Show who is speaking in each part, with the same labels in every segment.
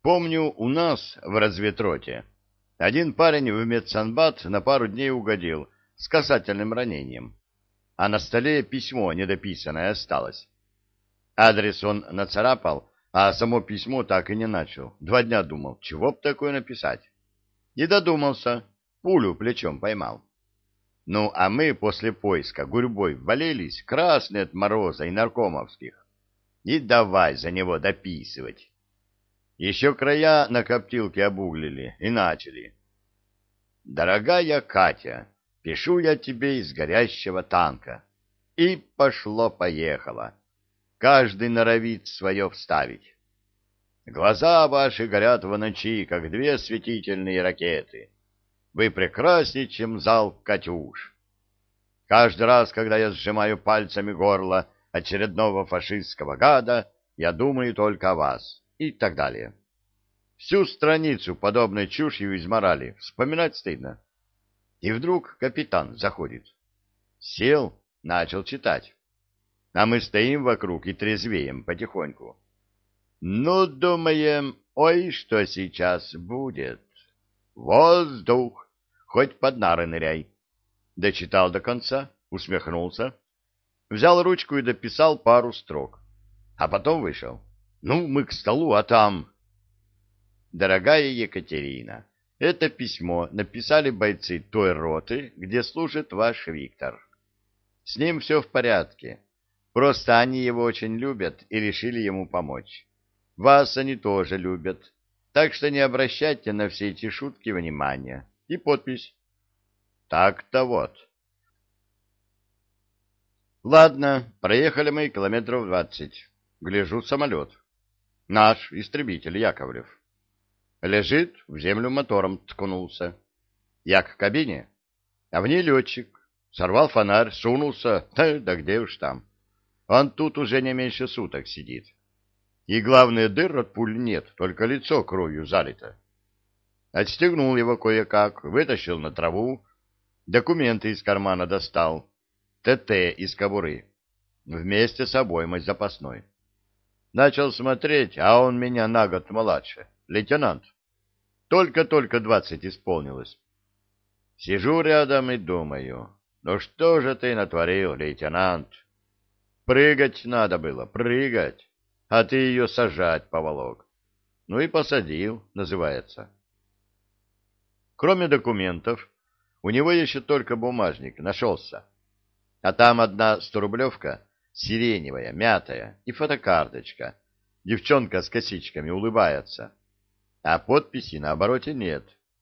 Speaker 1: Помню, у нас в разведроте один парень в медсанбат на пару дней угодил с касательным ранением, а на столе письмо недописанное осталось. Адрес он нацарапал, а само письмо так и не начал. 2 дня думал, чего б такое написать. И додумался, пулю плечом поймал. Ну, а мы после поиска гурьбой ввалились, красные от мороза и наркомовских. И давай за него дописывать. Еще края на коптилке обуглили и начали. «Дорогая Катя, пишу я тебе из горящего танка». И пошло-поехало. Каждый норовит свое вставить. Глаза ваши горят в ночи, как 2 светительные ракеты. Вы прекраснее, чем зал «Катюш». Каждый раз, когда я сжимаю пальцами горло очередного фашистского гада, я думаю только о вас. И так далее. Всю страницу подобной чушью изморали. Вспоминать стыдно. И вдруг капитан заходит. Сел, начал читать. А мы стоим вокруг и трезвеем потихоньку. Ну, думаем, ой, что сейчас будет. Воздух, хоть под нары ныряй. Дочитал до конца, усмехнулся, взял ручку и дописал пару строк. А потом вышел. Ну, мы к столу, а там... Дорогая Екатерина, это письмо написали бойцы той роты, где служит ваш Виктор. С ним все в порядке. Просто они его очень любят и решили ему помочь. Вас они тоже любят, так что не обращайте на все эти шутки внимания. И подпись. Так-то вот. Ладно, проехали мы километров 20. Гляжу самолет. Наш истребитель Яковлев. Лежит, в землю мотором ткнулся. Я к кабине, а в ней летчик. Сорвал фонарь, сунулся, да где уж там. Он тут уже не меньше суток сидит. И главное, дыр от пуль нет, только лицо кровью залито. Отстегнул его кое-как, вытащил на траву, документы из кармана достал, ТТ из кобуры, вместе с обоймой запасной. Начал смотреть, а он меня на год младше, лейтенант. Только-только 20 исполнилось. Сижу рядом и думаю, ну что же ты натворил, лейтенант? Прыгать надо было, прыгать, а ты ее сажать поволок. Ну и посадил, называется. Кроме документов, у него еще только бумажник нашелся. А там одна 100-рублевка, сиреневая, мятая, и фотокарточка. Девчонка с косичками улыбается. А подписи на обороте нет.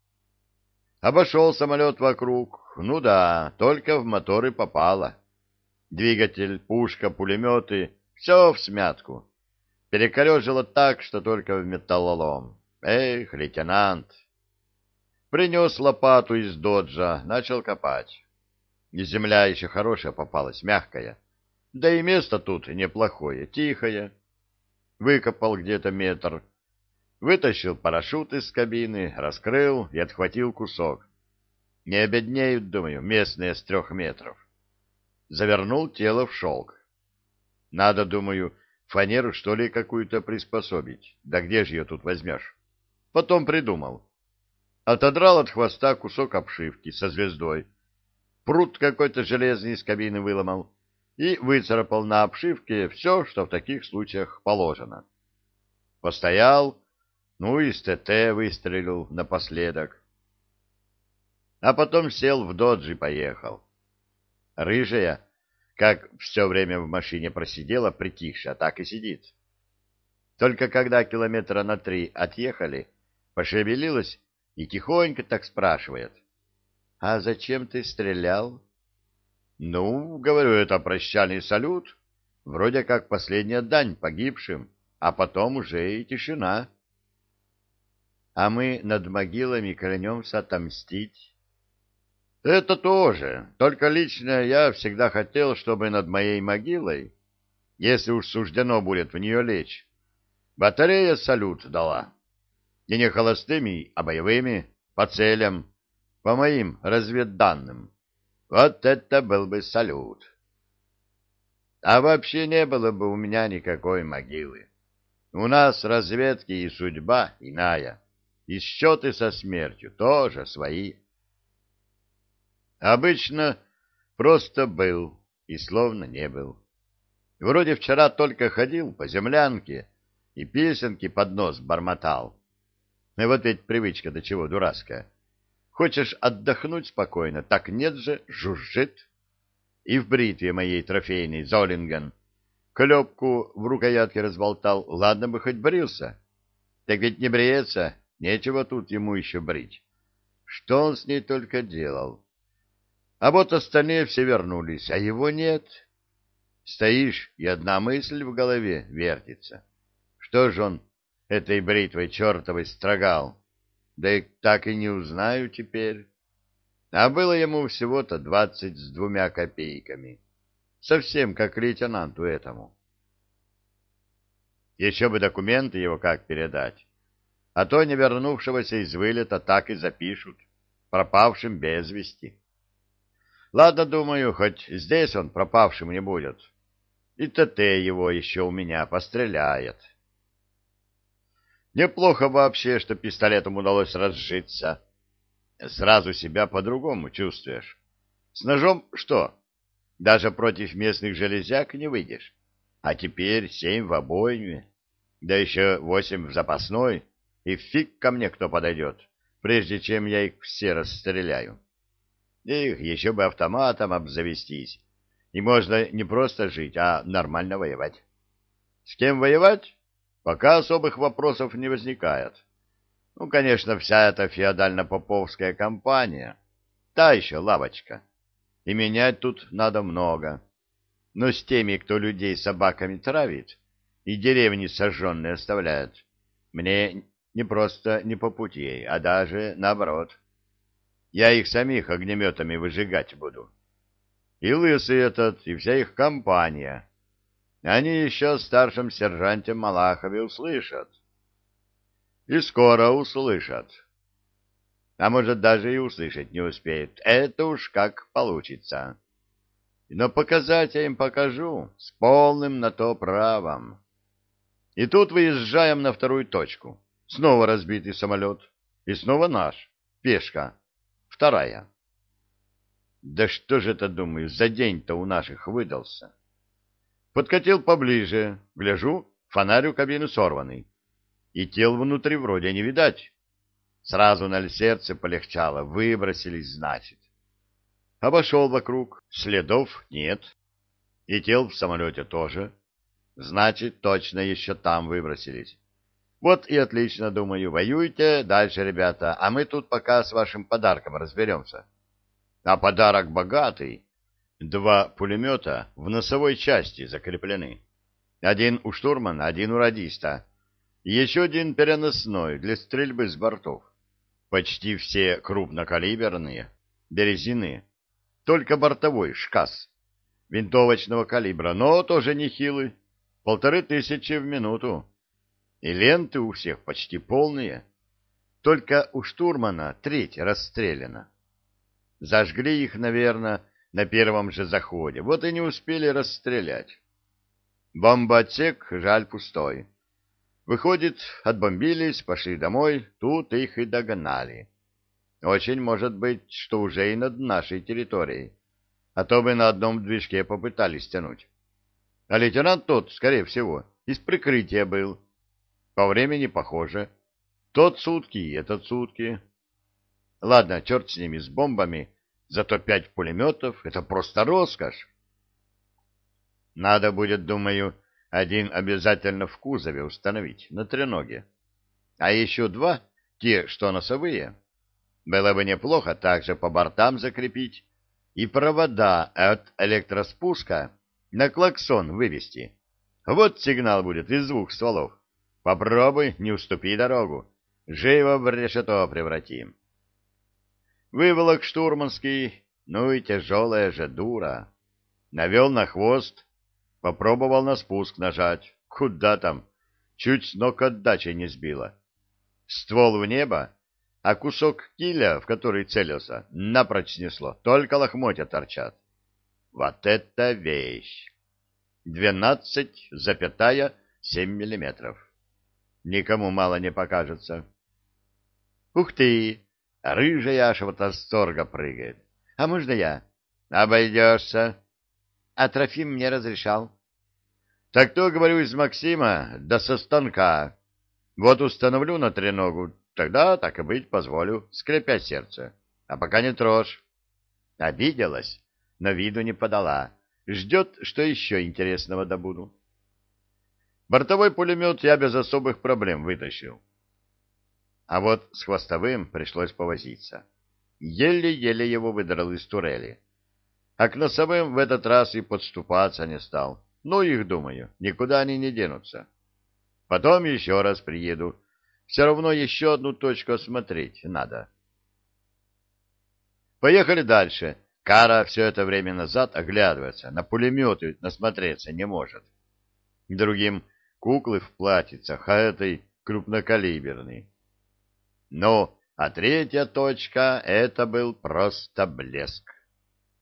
Speaker 1: Обошел самолет вокруг. Ну да, только в моторы попало. Двигатель, пушка, пулеметы — все в смятку. Перекорежило так, что только в металлолом. Эх, лейтенант! Принес лопату из доджа, начал копать. И земля еще хорошая попалась, мягкая. Да и место тут неплохое, тихое. Выкопал где-то метр. Вытащил парашют из кабины, раскрыл и отхватил кусок. Не обеднеют, думаю, местные с 3 метров. Завернул тело в шелк. Надо, думаю, фанеру, что ли, какую-то приспособить. Да где же ее тут возьмешь? Потом придумал. Отодрал от хвоста кусок обшивки со звездой. Прут какой-то железный из кабины выломал и выцарапал на обшивке все, что в таких случаях положено. Постоял, ну и с ТТ выстрелил напоследок. А потом сел в додж и поехал. Рыжая, как все время в машине просидела, притихшая, так и сидит. Только когда километра на 3 отъехали, пошевелилась и тихонько так спрашивает. — А зачем ты стрелял? — Ну, говорю, это прощальный салют, вроде как последняя дань погибшим, а потом уже и тишина. — А мы над могилами клянемся отомстить. — Это тоже, только лично я всегда хотел, чтобы над моей могилой, если уж суждено будет в нее лечь, батарея салют дала. И не холостыми, а боевыми, по целям, по моим разведданным. Вот это был бы салют. А вообще не было бы у меня никакой могилы. У нас разведки и судьба иная, и счеты со смертью тоже свои. Обычно просто был и словно не был. Вроде вчера только ходил по землянке и песенки под нос бормотал. И вот ведь привычка до чего дурацкая. Хочешь отдохнуть спокойно, так нет же, жужжит. И в бритве моей трофейной Золлинген клепку в рукоятке разболтал, ладно бы хоть брился. Так ведь не бреется, нечего тут ему еще брить. Что он с ней только делал? А вот остальные все вернулись, а его нет. Стоишь, и одна мысль в голове вертится. Что ж он этой бритвой чертовой строгал? Да и так и не узнаю теперь. А было ему всего-то 22 копейками. Совсем как лейтенанту этому. Еще бы документы его как передать. А то не вернувшегося из вылета так и запишут. Пропавшим без вести. Ладно, думаю, хоть здесь он пропавшим не будет. И ТТ его еще у меня постреляет. Неплохо вообще, что пистолетом удалось разжиться. Сразу себя по-другому чувствуешь. С ножом что? Даже против местных железяк не выйдешь. А теперь 7 в обойме, да еще 8 в запасной, и фиг ко мне кто подойдет, прежде чем я их все расстреляю. Их еще бы автоматом обзавестись. И можно не просто жить, а нормально воевать. С кем воевать? Пока особых вопросов не возникает. Ну, конечно, вся эта феодально-поповская компания, та еще лавочка. И менять тут надо много. Но с теми, кто людей собаками травит и деревни сожженные оставляет, мне не просто не по пути, а даже наоборот. Я их самих огнеметами выжигать буду. И лысый этот, и вся их компания. Они еще о старшем сержанте Малахове услышат. И скоро услышат. А может, даже и услышать не успеют. Это уж как получится. Но показать я им покажу с полным на то правом. И тут выезжаем на вторую точку. Снова разбитый самолет. И снова наш. Пешка. Вторая. Да что же это, думаю, за день-то у наших выдался? Подкатил поближе, гляжу, фонарь у кабины сорванный. И тел внутри вроде не видать. Сразу на сердце полегчало, выбросились, значит. Обошел вокруг, следов нет. И тел в самолете тоже. Значит, точно еще там выбросились. Вот и отлично, думаю, воюйте дальше, ребята, а мы тут пока с вашим подарком разберемся. А подарок богатый. 2 пулемета в носовой части закреплены. Один у штурмана, один у радиста. И еще один переносной для стрельбы с бортов. Почти все крупнокалиберные, березины. Только бортовой ШКАС. Винтовочного калибра, но тоже нехилый. 1500 в минуту. И ленты у всех почти полные. Только у штурмана треть расстреляна. Зажгли их, наверное, на первом же заходе. Вот и не успели расстрелять. Бомбоотсек, жаль, пустой. Выходит, отбомбились, пошли домой, тут их и догнали. Очень может быть, что уже и над нашей территорией. А то бы на одном движке попытались тянуть. А лейтенант тот, скорее всего, из прикрытия был. По времени похоже. Тот сутки, этот сутки. Ладно, черт с ними, с бомбами, зато 5 пулеметов — это просто роскошь. Надо будет, думаю, один обязательно в кузове установить, на треноге. А еще 2, те, что носовые, было бы неплохо также по бортам закрепить и провода от электроспуска на клаксон вывести. Вот сигнал будет из 2 стволов. Попробуй, не уступи дорогу. Живо в решето превратим. Выволок штурманский, ну и тяжелая же дура. Навел на хвост, попробовал на спуск нажать. Куда там? Чуть с ног отдачи не сбило. Ствол в небо, а кусок киля, в который целился, напрочь снесло. Только лохмотья торчат. Вот это вещь! 12,7 миллиметров. никому мало не покажется. Ух ты! Рыжая аж от восторга прыгает. А можно я? Обойдешься. А Трофим мне разрешал. Так то, говорю, из Максима, да со станка. Вот установлю на треногу, тогда, так и быть, позволю, скрепя сердце. А пока не трожь. Обиделась, но виду не подала. Ждет, что еще интересного добуду. Бортовой пулемет я без особых проблем вытащил. А вот с хвостовым пришлось повозиться. Еле-еле его выдрал из турели. А к носовым в этот раз и подступаться не стал. Ну, их, думаю, никуда они не денутся. Потом еще раз приеду. Все равно еще одну точку осмотреть надо. Поехали дальше. Кара все это время назад оглядывается, на пулеметы насмотреться не может. Другим куклы в платьицах, а этой крупнокалиберный. Ну, а третья точка — это был просто блеск.